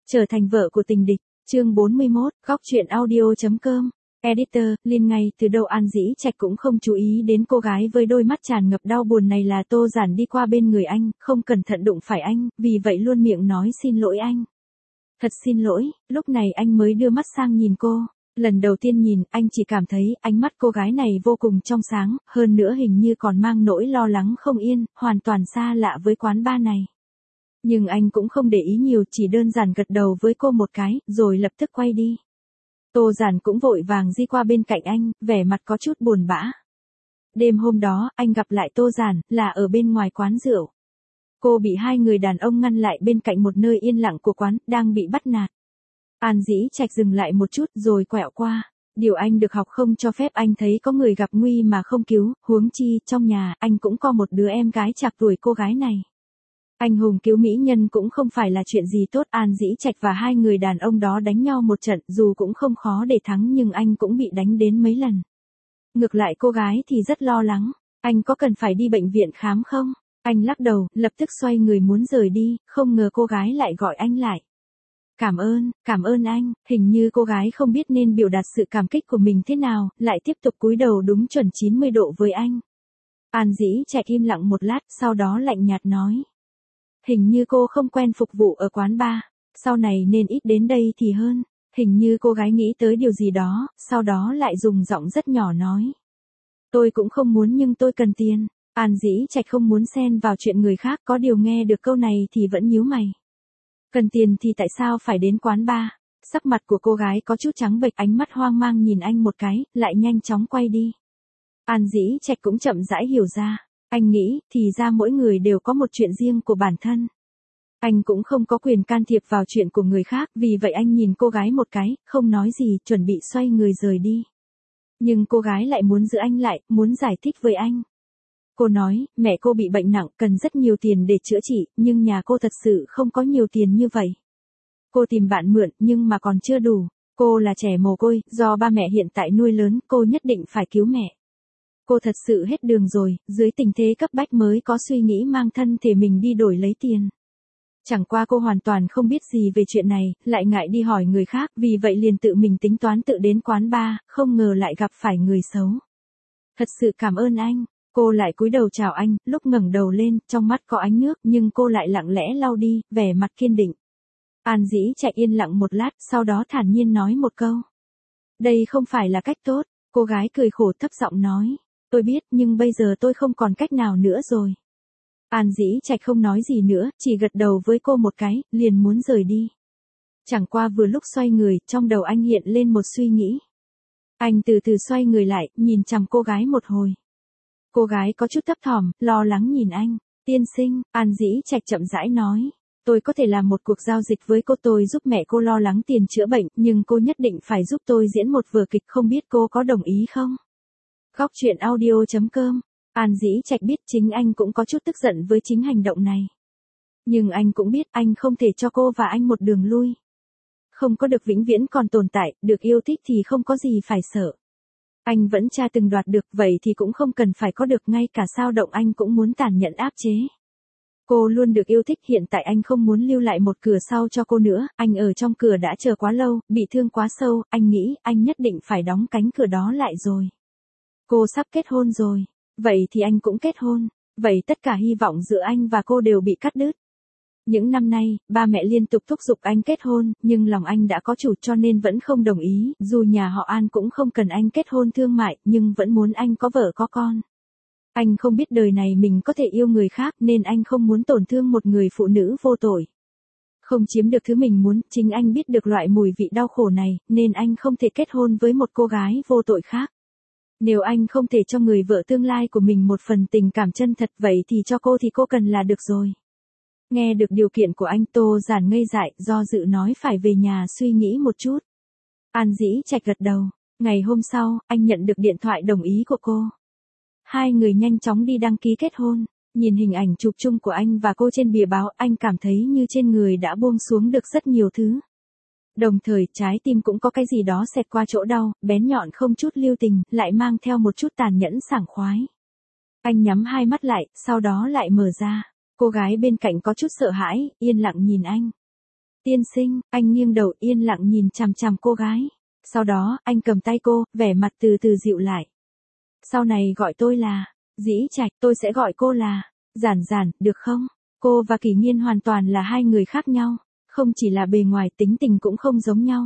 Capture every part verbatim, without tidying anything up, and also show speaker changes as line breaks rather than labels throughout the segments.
Trở thành vợ của tình địch, chương bốn mươi mốt, góc truyện audio.com. Editor, Liên ngay từ đầu An Dĩ Trạch cũng không chú ý đến cô gái với đôi mắt tràn ngập đau buồn này là Tô Giản đi qua bên người anh, không cẩn thận đụng phải anh, vì vậy luôn miệng nói xin lỗi anh. Thật xin lỗi, lúc này anh mới đưa mắt sang nhìn cô. Lần đầu tiên nhìn, anh chỉ cảm thấy ánh mắt cô gái này vô cùng trong sáng, hơn nữa hình như còn mang nỗi lo lắng không yên, hoàn toàn xa lạ với quán bar này. Nhưng anh cũng không để ý nhiều, chỉ đơn giản gật đầu với cô một cái, rồi lập tức quay đi. Tô Giản cũng vội vàng đi qua bên cạnh anh, vẻ mặt có chút buồn bã. Đêm hôm đó, anh gặp lại Tô Giản, là ở bên ngoài quán rượu. Cô bị hai người đàn ông ngăn lại bên cạnh một nơi yên lặng của quán, đang bị bắt nạt. An Dĩ Trạch dừng lại một chút rồi quẹo qua. Điều anh được học không cho phép anh thấy có người gặp nguy mà không cứu, huống chi, trong nhà, anh cũng có một đứa em gái chạc tuổi cô gái này. Anh hùng cứu mỹ nhân cũng không phải là chuyện gì tốt. An Dĩ Trạch và hai người đàn ông đó đánh nhau một trận, dù cũng không khó để thắng nhưng anh cũng bị đánh đến mấy lần. Ngược lại cô gái thì rất lo lắng. Anh có cần phải đi bệnh viện khám không? Anh lắc đầu, lập tức xoay người muốn rời đi, không ngờ cô gái lại gọi anh lại. Cảm ơn, cảm ơn anh. Hình như cô gái không biết nên biểu đạt sự cảm kích của mình thế nào, lại tiếp tục cúi đầu đúng chuẩn chín mươi độ với anh. An Dĩ Trạch im lặng một lát, sau đó lạnh nhạt nói. Hình như cô không quen phục vụ ở quán bar, sau này nên ít đến đây thì hơn. Hình như cô gái nghĩ tới điều gì đó, sau đó lại dùng giọng rất nhỏ nói. Tôi cũng không muốn nhưng tôi cần tiền. An Dĩ Trạch không muốn xen vào chuyện người khác, có điều nghe được câu này thì vẫn nhíu mày. Cần tiền thì tại sao phải đến quán bar? Sắc mặt của cô gái có chút trắng bệch, ánh mắt hoang mang nhìn anh một cái, lại nhanh chóng quay đi. An Dĩ Trạch cũng chậm rãi hiểu ra. Anh nghĩ, thì ra mỗi người đều có một chuyện riêng của bản thân. Anh cũng không có quyền can thiệp vào chuyện của người khác, vì vậy anh nhìn cô gái một cái, không nói gì, chuẩn bị xoay người rời đi. Nhưng cô gái lại muốn giữ anh lại, muốn giải thích với anh. Cô nói, mẹ cô bị bệnh nặng, cần rất nhiều tiền để chữa trị, nhưng nhà cô thật sự không có nhiều tiền như vậy. Cô tìm bạn mượn, nhưng mà còn chưa đủ. Cô là trẻ mồ côi, do ba mẹ hiện tại nuôi lớn, cô nhất định phải cứu mẹ. Cô thật sự hết đường rồi, dưới tình thế cấp bách mới có suy nghĩ mang thân thể mình đi đổi lấy tiền. Chẳng qua cô hoàn toàn không biết gì về chuyện này, lại ngại đi hỏi người khác, vì vậy liền tự mình tính toán tự đến quán bar, không ngờ lại gặp phải người xấu. Thật sự cảm ơn anh. Cô lại cúi đầu chào anh, lúc ngẩng đầu lên, trong mắt có ánh nước, nhưng cô lại lặng lẽ lau đi, vẻ mặt kiên định. An Dĩ Trạch yên lặng một lát, sau đó thản nhiên nói một câu. Đây không phải là cách tốt. Cô gái cười khổ thấp giọng nói. Tôi biết, nhưng bây giờ tôi không còn cách nào nữa rồi. An Dĩ Trạch không nói gì nữa, chỉ gật đầu với cô một cái, liền muốn rời đi. Chẳng qua vừa lúc xoay người, trong đầu anh hiện lên một suy nghĩ. Anh từ từ xoay người lại, nhìn chằm cô gái một hồi. Cô gái có chút thấp thỏm, lo lắng nhìn anh. Tiên sinh, An Dĩ Trạch chậm rãi nói. Tôi có thể làm một cuộc giao dịch với cô, tôi giúp mẹ cô lo lắng tiền chữa bệnh, nhưng cô nhất định phải giúp tôi diễn một vở kịch, không biết cô có đồng ý không? Góc truyện audio.com. An Dĩ Trạch biết chính anh cũng có chút tức giận với chính hành động này. Nhưng anh cũng biết anh không thể cho cô và anh một đường lui. Không có được vĩnh viễn còn tồn tại, được yêu thích thì không có gì phải sợ. Anh vẫn cha từng đoạt được, vậy thì cũng không cần phải có được, ngay cả sao động anh cũng muốn tàn nhẫn áp chế. Cô luôn được yêu thích, hiện tại anh không muốn lưu lại một cửa sau cho cô nữa, anh ở trong cửa đã chờ quá lâu, bị thương quá sâu, anh nghĩ anh nhất định phải đóng cánh cửa đó lại rồi. Cô sắp kết hôn rồi, vậy thì anh cũng kết hôn, vậy tất cả hy vọng giữa anh và cô đều bị cắt đứt. Những năm nay, ba mẹ liên tục thúc giục anh kết hôn, nhưng lòng anh đã có chủ cho nên vẫn không đồng ý, dù nhà họ An cũng không cần anh kết hôn thương mại, nhưng vẫn muốn anh có vợ có con. Anh không biết đời này mình có thể yêu người khác nên anh không muốn tổn thương một người phụ nữ vô tội. Không chiếm được thứ mình muốn, chính anh biết được loại mùi vị đau khổ này, nên anh không thể kết hôn với một cô gái vô tội khác. Nếu anh không thể cho người vợ tương lai của mình một phần tình cảm chân thật, vậy thì cho cô thì cô cần là được rồi. Nghe được điều kiện của anh, Tô Giản ngây dại, do dự nói phải về nhà suy nghĩ một chút. An Dĩ Trạch gật đầu. Ngày hôm sau, anh nhận được điện thoại đồng ý của cô. Hai người nhanh chóng đi đăng ký kết hôn. Nhìn hình ảnh chụp chung của anh và cô trên bìa báo, anh cảm thấy như trên người đã buông xuống được rất nhiều thứ. Đồng thời, trái tim cũng có cái gì đó xẹt qua chỗ đau, bén nhọn không chút lưu tình, lại mang theo một chút tàn nhẫn sảng khoái. Anh nhắm hai mắt lại, sau đó lại mở ra. Cô gái bên cạnh có chút sợ hãi, yên lặng nhìn anh. Tiên sinh, anh nghiêng đầu yên lặng nhìn chằm chằm cô gái. Sau đó, anh cầm tay cô, vẻ mặt từ từ dịu lại. Sau này gọi tôi là Dĩ Trạch, tôi sẽ gọi cô là Giản Giản, được không? Cô và Kỷ Nghiên hoàn toàn là hai người khác nhau, không chỉ là bề ngoài tính tình cũng không giống nhau.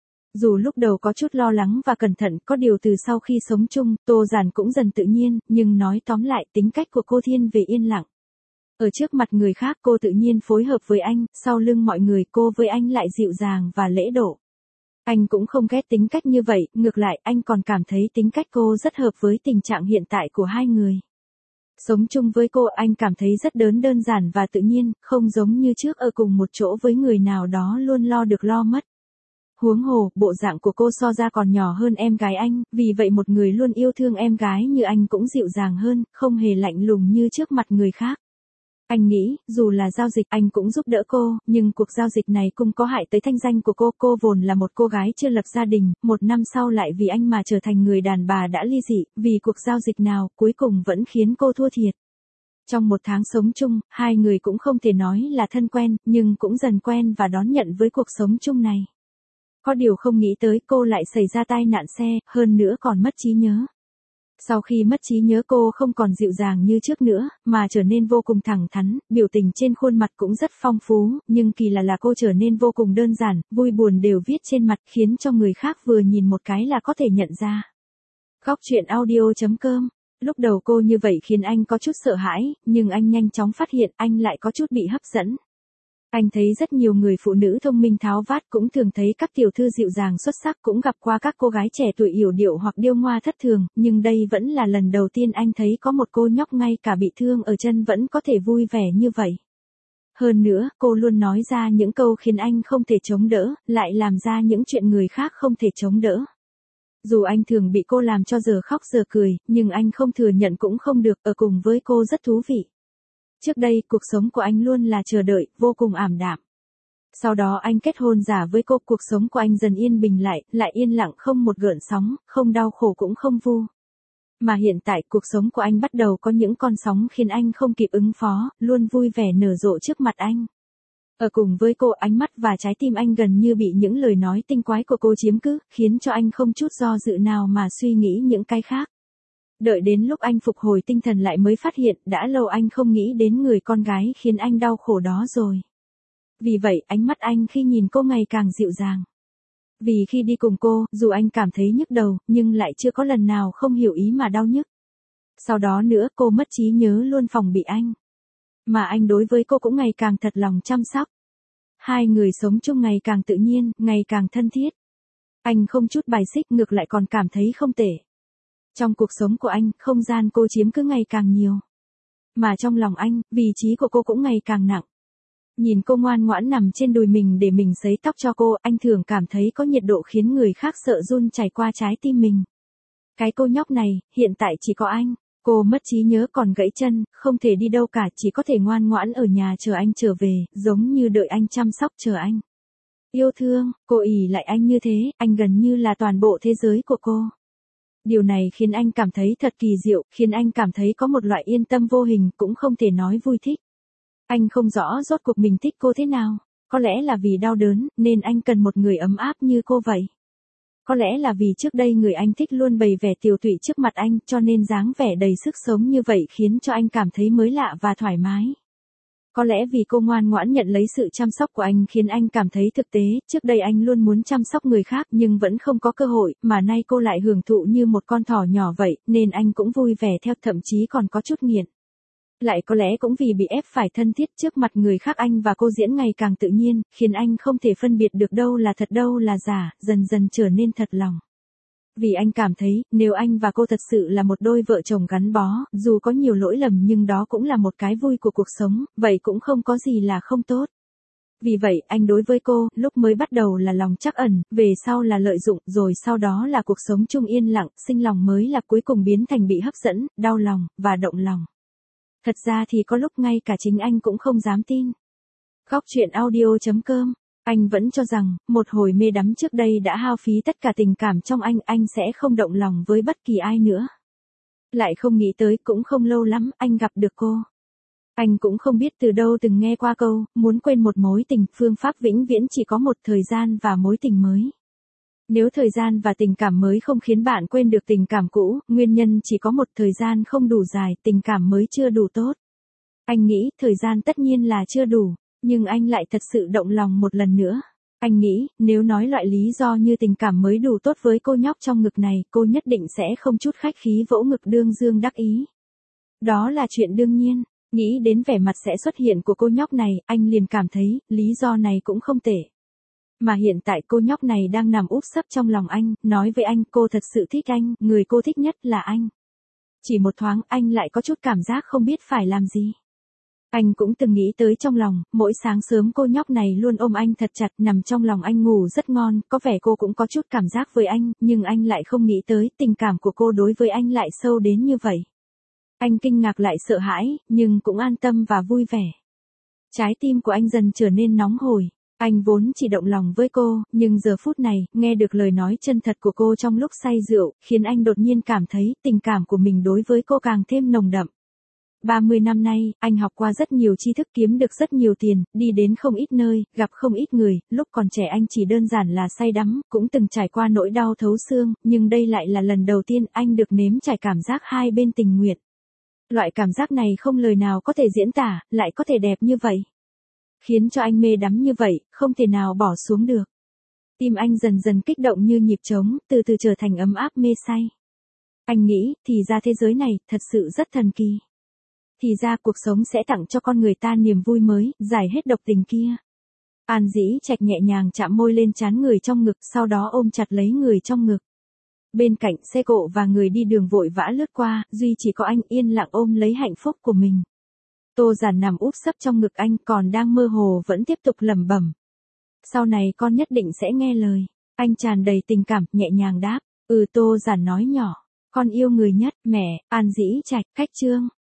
Dù lúc đầu có chút lo lắng và cẩn thận, có điều từ sau khi sống chung, Tô Giản cũng dần tự nhiên, nhưng nói tóm lại tính cách của cô thiên về yên lặng. Ở trước mặt người khác cô tự nhiên phối hợp với anh, sau lưng mọi người cô với anh lại dịu dàng và lễ độ. Anh cũng không ghét tính cách như vậy, ngược lại anh còn cảm thấy tính cách cô rất hợp với tình trạng hiện tại của hai người. Sống chung với cô anh cảm thấy rất đớn đơn giản và tự nhiên, không giống như trước ở cùng một chỗ với người nào đó luôn lo được lo mất. Huống hồ, bộ dạng của cô so ra còn nhỏ hơn em gái anh, vì vậy một người luôn yêu thương em gái như anh cũng dịu dàng hơn, không hề lạnh lùng như trước mặt người khác. Anh nghĩ, dù là giao dịch anh cũng giúp đỡ cô, nhưng cuộc giao dịch này cũng có hại tới thanh danh của cô. Cô vốn là một cô gái chưa lập gia đình, một năm sau lại vì anh mà trở thành người đàn bà đã ly dị, vì cuộc giao dịch nào cuối cùng vẫn khiến cô thua thiệt. Trong một tháng sống chung, hai người cũng không thể nói là thân quen, nhưng cũng dần quen và đón nhận với cuộc sống chung này. Có điều không nghĩ tới cô lại xảy ra tai nạn xe, hơn nữa còn mất trí nhớ. Sau khi mất trí nhớ cô không còn dịu dàng như trước nữa, mà trở nên vô cùng thẳng thắn, biểu tình trên khuôn mặt cũng rất phong phú, nhưng kỳ lạ là cô trở nên vô cùng đơn giản, vui buồn đều viết trên mặt khiến cho người khác vừa nhìn một cái là có thể nhận ra. Góc truyện audio chấm com. Lúc đầu cô như vậy khiến anh có chút sợ hãi, nhưng anh nhanh chóng phát hiện anh lại có chút bị hấp dẫn. Anh thấy rất nhiều người phụ nữ thông minh tháo vát cũng thường thấy các tiểu thư dịu dàng xuất sắc, cũng gặp qua các cô gái trẻ tuổi yểu điệu hoặc điêu ngoa thất thường, nhưng đây vẫn là lần đầu tiên anh thấy có một cô nhóc ngay cả bị thương ở chân vẫn có thể vui vẻ như vậy. Hơn nữa, cô luôn nói ra những câu khiến anh không thể chống đỡ, lại làm ra những chuyện người khác không thể chống đỡ. Dù anh thường bị cô làm cho giờ khóc giờ cười, nhưng anh không thừa nhận cũng không được, ở cùng với cô rất thú vị. Trước đây, cuộc sống của anh luôn là chờ đợi, vô cùng ảm đạm. Sau đó anh kết hôn giả với cô, cuộc sống của anh dần yên bình lại, lại yên lặng không một gợn sóng, không đau khổ cũng không vu. Mà hiện tại, cuộc sống của anh bắt đầu có những con sóng khiến anh không kịp ứng phó, luôn vui vẻ nở rộ trước mặt anh. Ở cùng với cô, ánh mắt và trái tim anh gần như bị những lời nói tinh quái của cô chiếm cứ, khiến cho anh không chút do dự nào mà suy nghĩ những cái khác. Đợi đến lúc anh phục hồi tinh thần lại mới phát hiện đã lâu anh không nghĩ đến người con gái khiến anh đau khổ đó rồi. Vì vậy ánh mắt anh khi nhìn cô ngày càng dịu dàng. Vì khi đi cùng cô, dù anh cảm thấy nhức đầu, nhưng lại chưa có lần nào không hiểu ý mà đau nhức. Sau đó nữa cô mất trí nhớ luôn phòng bị anh. Mà anh đối với cô cũng ngày càng thật lòng chăm sóc. Hai người sống chung ngày càng tự nhiên, ngày càng thân thiết. Anh không chút bài xích, ngược lại còn cảm thấy không tệ. Trong cuộc sống của anh, không gian cô chiếm cứ ngày càng nhiều. Mà trong lòng anh, vị trí của cô cũng ngày càng nặng. Nhìn cô ngoan ngoãn nằm trên đùi mình để mình sấy tóc cho cô, anh thường cảm thấy có nhiệt độ khiến người khác sợ run chảy qua trái tim mình. Cái cô nhóc này, hiện tại chỉ có anh. Cô mất trí nhớ còn gãy chân, không thể đi đâu cả, chỉ có thể ngoan ngoãn ở nhà chờ anh trở về, giống như đợi anh chăm sóc chờ anh. Yêu thương, cô ỷ lại anh như thế, anh gần như là toàn bộ thế giới của cô. Điều này khiến anh cảm thấy thật kỳ diệu, khiến anh cảm thấy có một loại yên tâm vô hình, cũng không thể nói vui thích. Anh không rõ rốt cuộc mình thích cô thế nào. Có lẽ là vì đau đớn, nên anh cần một người ấm áp như cô vậy. Có lẽ là vì trước đây người anh thích luôn bày vẻ tiều tụy trước mặt anh, cho nên dáng vẻ đầy sức sống như vậy khiến cho anh cảm thấy mới lạ và thoải mái. Có lẽ vì cô ngoan ngoãn nhận lấy sự chăm sóc của anh khiến anh cảm thấy thực tế, trước đây anh luôn muốn chăm sóc người khác nhưng vẫn không có cơ hội, mà nay cô lại hưởng thụ như một con thỏ nhỏ vậy, nên anh cũng vui vẻ theo, thậm chí còn có chút nghiện. Lại có lẽ cũng vì bị ép phải thân thiết trước mặt người khác, anh và cô diễn ngày càng tự nhiên, khiến anh không thể phân biệt được đâu là thật đâu là giả, dần dần trở nên thật lòng. Vì anh cảm thấy, nếu anh và cô thật sự là một đôi vợ chồng gắn bó, dù có nhiều lỗi lầm nhưng đó cũng là một cái vui của cuộc sống, vậy cũng không có gì là không tốt. Vì vậy, anh đối với cô, lúc mới bắt đầu là lòng trắc ẩn, về sau là lợi dụng, rồi sau đó là cuộc sống chung yên lặng, sinh lòng mới là cuối cùng biến thành bị hấp dẫn, đau lòng, và động lòng. Thật ra thì có lúc ngay cả chính anh cũng không dám tin. Góc truyện audio chấm com. Anh vẫn cho rằng, một hồi mê đắm trước đây đã hao phí tất cả tình cảm trong anh, anh sẽ không động lòng với bất kỳ ai nữa. Lại không nghĩ tới, cũng không lâu lắm, anh gặp được cô. Anh cũng không biết từ đâu từng nghe qua câu, muốn quên một mối tình, phương pháp vĩnh viễn chỉ có một thời gian và mối tình mới. Nếu thời gian và tình cảm mới không khiến bạn quên được tình cảm cũ, nguyên nhân chỉ có một, thời gian không đủ dài, tình cảm mới chưa đủ tốt. Anh nghĩ, thời gian tất nhiên là chưa đủ, nhưng anh lại thật sự động lòng một lần nữa. Anh nghĩ, nếu nói loại lý do như tình cảm mới đủ tốt với cô nhóc trong ngực này, cô nhất định sẽ không chút khách khí vỗ ngực đương dương đắc ý. Đó là chuyện đương nhiên, nghĩ đến vẻ mặt sẽ xuất hiện của cô nhóc này, anh liền cảm thấy, lý do này cũng không tệ. Mà hiện tại cô nhóc này đang nằm úp sấp trong lòng anh, nói với anh cô thật sự thích anh, người cô thích nhất là anh. Chỉ một thoáng anh lại có chút cảm giác không biết phải làm gì. Anh cũng từng nghĩ tới trong lòng, mỗi sáng sớm cô nhóc này luôn ôm anh thật chặt, nằm trong lòng anh ngủ rất ngon, có vẻ cô cũng có chút cảm giác với anh, nhưng anh lại không nghĩ tới tình cảm của cô đối với anh lại sâu đến như vậy. Anh kinh ngạc lại sợ hãi, nhưng cũng an tâm và vui vẻ. Trái tim của anh dần trở nên nóng hổi. Anh vốn chỉ động lòng với cô, nhưng giờ phút này, nghe được lời nói chân thật của cô trong lúc say rượu, khiến anh đột nhiên cảm thấy tình cảm của mình đối với cô càng thêm nồng đậm. ba mươi năm nay, anh học qua rất nhiều tri thức, kiếm được rất nhiều tiền, đi đến không ít nơi, gặp không ít người, lúc còn trẻ anh chỉ đơn giản là say đắm, cũng từng trải qua nỗi đau thấu xương, nhưng đây lại là lần đầu tiên anh được nếm trải cảm giác hai bên tình nguyện. Loại cảm giác này không lời nào có thể diễn tả, lại có thể đẹp như vậy. Khiến cho anh mê đắm như vậy, không thể nào bỏ xuống được. Tim anh dần dần kích động như nhịp trống, từ từ trở thành ấm áp mê say. Anh nghĩ, thì ra thế giới này, thật sự rất thần kỳ. Thì ra cuộc sống sẽ tặng cho con người ta niềm vui mới, giải hết độc tình kia. An Dĩ Trạch nhẹ nhàng chạm môi lên trán người trong ngực, sau đó ôm chặt lấy người trong ngực. Bên cạnh xe cộ và người đi đường vội vã lướt qua, duy chỉ có anh yên lặng ôm lấy hạnh phúc của mình. Tô Giản nằm úp sấp trong ngực anh, còn đang mơ hồ vẫn tiếp tục lẩm bẩm. Sau này con nhất định sẽ nghe lời. Anh tràn đầy tình cảm, nhẹ nhàng đáp. Ừ, Tô Giản nói nhỏ. Con yêu người nhất, mẹ. An Dĩ Trạch, cách chương.